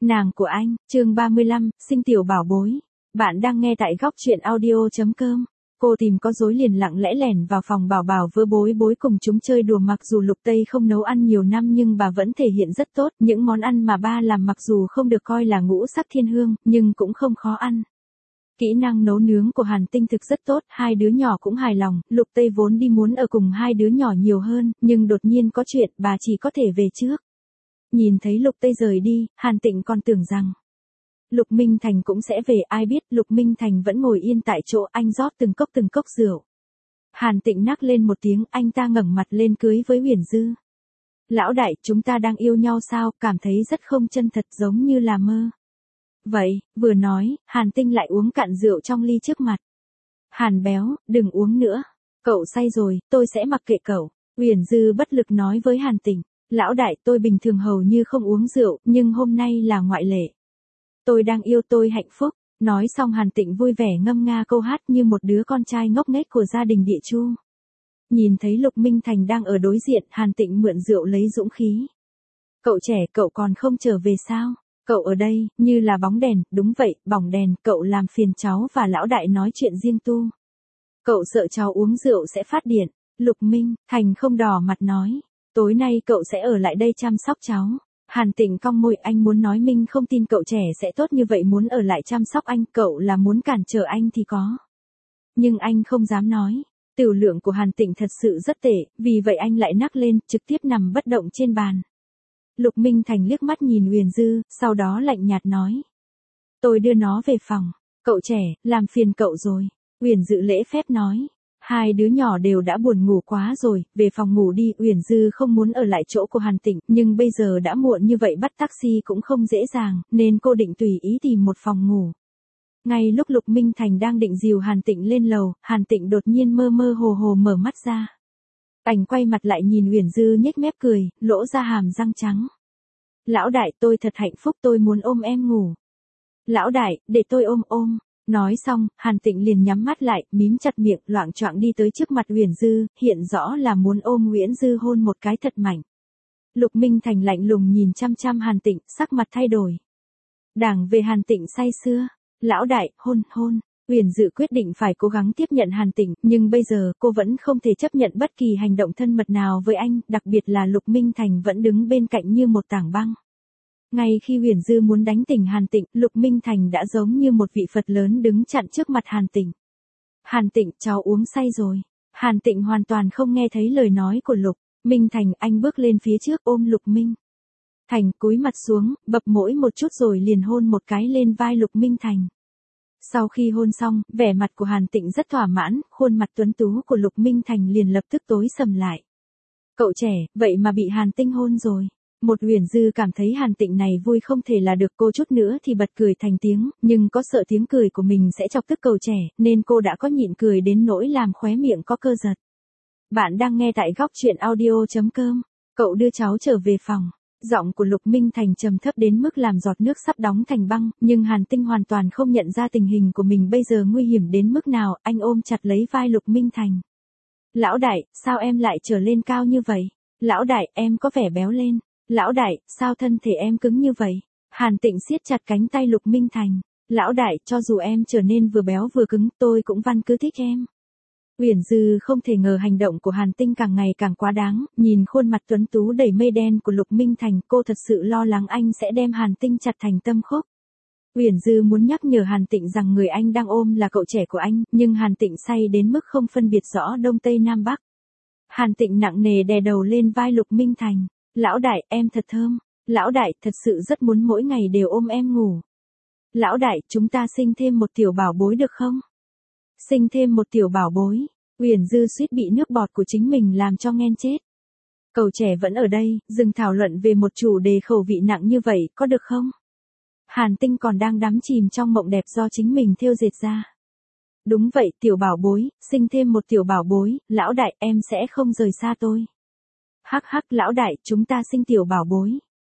Nàng của anh, chương 35, sinh tiểu bảo bối. Bạn đang nghe tại góc truyện audio.com. Cô tìm có rối liền lặng lẽ lẻn vào phòng bảo bảo với bối bối cùng chúng chơi đùa, mặc dù Lục Tây không nấu ăn nhiều năm nhưng bà vẫn thể hiện rất tốt. Những món ăn mà ba làm mặc dù không được coi là ngũ sắc thiên hương, nhưng cũng không khó ăn. Kỹ năng nấu nướng của Hàn Tinh thực rất tốt, hai đứa nhỏ cũng hài lòng. Lục Tây vốn đi muốn ở cùng hai đứa nhỏ nhiều hơn, nhưng đột nhiên có chuyện, bà chỉ có thể về trước. Nhìn thấy Lục Tây rời đi, Hàn Tịnh còn tưởng rằng Lục Minh Thành cũng sẽ về, ai biết Lục Minh Thành vẫn ngồi yên tại chỗ, anh rót từng cốc rượu. Hàn Tịnh nắc lên một tiếng, anh ta ngẩng mặt lên cưới với Huyền Dư. Lão đại, chúng ta đang yêu nhau sao, cảm thấy rất không chân thật, giống như là mơ. Vậy, vừa nói, Hàn Tinh lại uống cạn rượu trong ly trước mặt. Hàn béo, đừng uống nữa. Cậu say rồi, tôi sẽ mặc kệ cậu. Huyền Dư bất lực nói với Hàn Tịnh. Lão đại, tôi bình thường hầu như không uống rượu, nhưng hôm nay là ngoại lệ. Tôi đang yêu, tôi hạnh phúc. Nói xong Hàn Tịnh vui vẻ ngâm nga câu hát như một đứa con trai ngốc nghếch của gia đình địa chu. Nhìn thấy Lục Minh Thành đang ở đối diện, Hàn Tịnh mượn rượu lấy dũng khí. Cậu trẻ, cậu còn không trở về sao? Cậu ở đây, như là bóng đèn, đúng vậy, bóng đèn, cậu làm phiền cháu và lão đại nói chuyện riêng tu. Cậu sợ cháu uống rượu sẽ phát điện. Lục Minh Thành không đỏ mặt nói. Tối nay cậu sẽ ở lại đây chăm sóc cháu. Hàn Tịnh cong môi, anh muốn nói Minh không tin cậu trẻ sẽ tốt như vậy, muốn ở lại chăm sóc anh, cậu là muốn cản trở anh thì có. Nhưng anh không dám nói. Tửu lượng của Hàn Tịnh thật sự rất tệ, vì vậy anh lại nắc lên, trực tiếp nằm bất động trên bàn. Lục Minh Thành liếc mắt nhìn Huyền Dư, sau đó lạnh nhạt nói. Tôi đưa nó về phòng. Cậu trẻ, làm phiền cậu rồi. Huyền Dư lễ phép nói. Hai đứa nhỏ đều đã buồn ngủ quá rồi, về phòng ngủ đi. Huyền Dư không muốn ở lại chỗ của Hàn Tịnh, nhưng bây giờ đã muộn như vậy bắt taxi cũng không dễ dàng, nên cô định tùy ý tìm một phòng ngủ. Ngay lúc Lục Minh Thành đang định dìu Hàn Tịnh lên lầu, Hàn Tịnh đột nhiên mơ mơ hồ hồ mở mắt ra. Anh quay mặt lại nhìn Huyền Dư nhếch mép cười, lỗ ra hàm răng trắng. Lão đại, tôi thật hạnh phúc, tôi muốn ôm em ngủ. Lão đại, để tôi ôm. Nói xong, Hàn Tịnh liền nhắm mắt lại, mím chặt miệng, loạng choạng đi tới trước mặt Huyền Dư, hiện rõ là muốn ôm Huyền Dư hôn một cái thật mạnh. Lục Minh Thành lạnh lùng nhìn chăm chăm Hàn Tịnh, sắc mặt thay đổi. Đảng về Hàn Tịnh say sưa. Lão đại, hôn. Huyền Dư quyết định phải cố gắng tiếp nhận Hàn Tịnh, nhưng bây giờ cô vẫn không thể chấp nhận bất kỳ hành động thân mật nào với anh, đặc biệt là Lục Minh Thành vẫn đứng bên cạnh như một tảng băng. Ngay khi Huyền Dư muốn đánh tỉnh Hàn Tịnh, Lục Minh Thành đã giống như một vị Phật lớn đứng chặn trước mặt Hàn Tịnh. Hàn Tịnh, cháu uống say rồi. Hàn Tịnh hoàn toàn không nghe thấy lời nói của Lục Minh Thành, anh bước lên phía trước ôm Lục Minh Thành, cúi mặt xuống, bập mỗi một chút rồi liền hôn một cái lên vai Lục Minh Thành. Sau khi hôn xong, vẻ mặt của Hàn Tịnh rất thỏa mãn, khuôn mặt tuấn tú của Lục Minh Thành liền lập tức tối sầm lại. Cậu trẻ, vậy mà bị Hàn Tinh hôn rồi. Một Huyền Dư cảm thấy Hàn Tịnh này vui không thể là được, cô chút nữa thì bật cười thành tiếng, nhưng có sợ tiếng cười của mình sẽ chọc tức cậu trẻ, nên cô đã có nhịn cười đến nỗi làm khóe miệng có cơ giật. Bạn đang nghe tại góc truyện audio.com. Cậu đưa cháu trở về phòng. Giọng của Lục Minh Thành trầm thấp đến mức làm giọt nước sắp đóng thành băng, nhưng Hàn Tinh hoàn toàn không nhận ra tình hình của mình bây giờ nguy hiểm đến mức nào, anh ôm chặt lấy vai Lục Minh Thành. Lão đại, sao em lại trở lên cao như vậy? Lão đại, em có vẻ béo lên. Lão đại, sao thân thể em cứng như vậy? Hàn Tịnh siết chặt cánh tay Lục Minh Thành. Lão đại, cho dù em trở nên vừa béo vừa cứng, tôi cũng văn cứ thích em. Huyền Dư không thể ngờ hành động của Hàn Tinh càng ngày càng quá đáng, nhìn khuôn mặt tuấn tú đầy mây đen của Lục Minh Thành, cô thật sự lo lắng anh sẽ đem Hàn Tinh chặt thành tâm khúc. Huyền Dư muốn nhắc nhở Hàn Tịnh rằng người anh đang ôm là cậu trẻ của anh, nhưng Hàn Tịnh say đến mức không phân biệt rõ đông tây nam bắc. Hàn Tịnh nặng nề đè đầu lên vai Lục Minh Thành. Lão đại, em thật thơm. Lão đại, thật sự rất muốn mỗi ngày đều ôm em ngủ. Lão đại, chúng ta sinh thêm một tiểu bảo bối được không? Sinh thêm một tiểu bảo bối. Huyền Dư suýt bị nước bọt của chính mình làm cho nghẹn chết. Cậu trẻ vẫn ở đây, dừng thảo luận về một chủ đề khẩu vị nặng như vậy, có được không? Hàn Tinh còn đang đắm chìm trong mộng đẹp do chính mình thêu dệt ra. Đúng vậy, tiểu bảo bối, sinh thêm một tiểu bảo bối, lão đại, em sẽ không rời xa tôi. Hắc hắc, lão đại, chúng ta sinh tiểu bảo bối.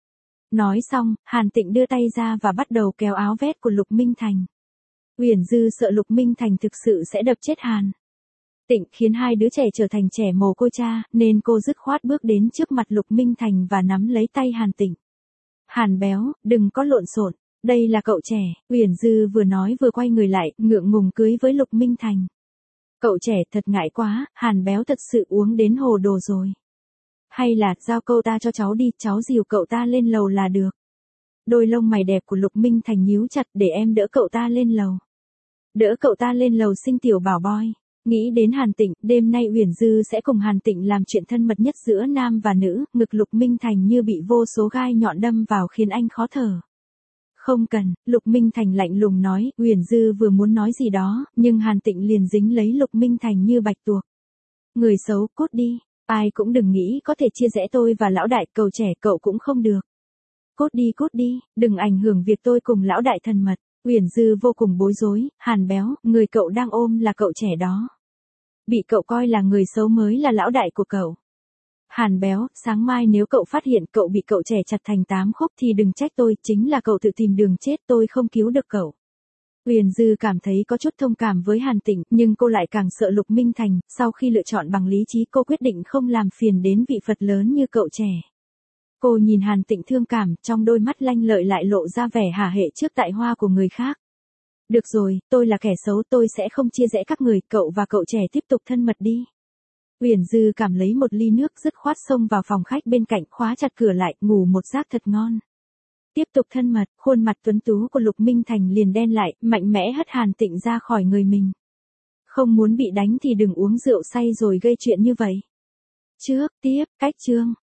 Nói xong, Hàn Tịnh đưa tay ra và bắt đầu kéo áo vest của Lục Minh Thành. Huyền Dư sợ Lục Minh Thành thực sự sẽ đập chết Hàn Tịnh, khiến hai đứa trẻ trở thành trẻ mồ côi cha, nên cô dứt khoát bước đến trước mặt Lục Minh Thành và nắm lấy tay Hàn Tịnh. Hàn Béo, đừng có lộn xộn, đây là cậu trẻ, Uyển Dư vừa nói vừa quay người lại, ngượng ngùng cưới với Lục Minh Thành. Cậu trẻ thật ngại quá, Hàn Béo thật sự uống đến hồ đồ rồi. Hay là, giao cậu ta cho cháu đi, cháu dìu cậu ta lên lầu là được. Đôi lông mày đẹp của Lục Minh Thành nhíu chặt, để em đỡ cậu ta lên lầu. Đỡ cậu ta lên lầu sinh tiểu bảo boy. Nghĩ đến Hàn Tịnh, đêm nay Uyển Dư sẽ cùng Hàn Tịnh làm chuyện thân mật nhất giữa nam và nữ, ngực Lục Minh Thành như bị vô số gai nhọn đâm vào khiến anh khó thở. Không cần, Lục Minh Thành lạnh lùng nói, Uyển Dư vừa muốn nói gì đó, nhưng Hàn Tịnh liền dính lấy Lục Minh Thành như bạch tuộc. Người xấu, cút đi, ai cũng đừng nghĩ có thể chia rẽ tôi và lão đại, cậu trẻ cậu cũng không được. Cút đi, đừng ảnh hưởng việc tôi cùng lão đại thân mật. Uyển Dư vô cùng bối rối, Hàn Béo, người cậu đang ôm là cậu trẻ đó. Bị cậu coi là người xấu mới là lão đại của cậu. Hàn Béo, sáng mai nếu cậu phát hiện cậu bị cậu trẻ chặt thành 8 khúc thì đừng trách tôi, chính là cậu tự tìm đường chết, tôi không cứu được cậu. Uyển Dư cảm thấy có chút thông cảm với Hàn Tịnh, nhưng cô lại càng sợ Lục Minh Thành, sau khi lựa chọn bằng lý trí cô quyết định không làm phiền đến vị Phật lớn như cậu trẻ. Cô nhìn Hàn Tịnh thương cảm, trong đôi mắt lanh lợi lại lộ ra vẻ hả hệ trước tại hoa của người khác. Được rồi, tôi là kẻ xấu, tôi sẽ không chia rẽ các người, cậu và cậu trẻ tiếp tục thân mật đi. Uyển Dư cảm lấy một ly nước dứt khoát xông vào phòng khách bên cạnh, khóa chặt cửa lại, ngủ một giấc thật ngon. Tiếp tục thân mật, khuôn mặt tuấn tú của Lục Minh Thành liền đen lại, mạnh mẽ hất Hàn Tịnh ra khỏi người mình. Không muốn bị đánh thì đừng uống rượu say rồi gây chuyện như vậy. Trước, tiếp, cách chương.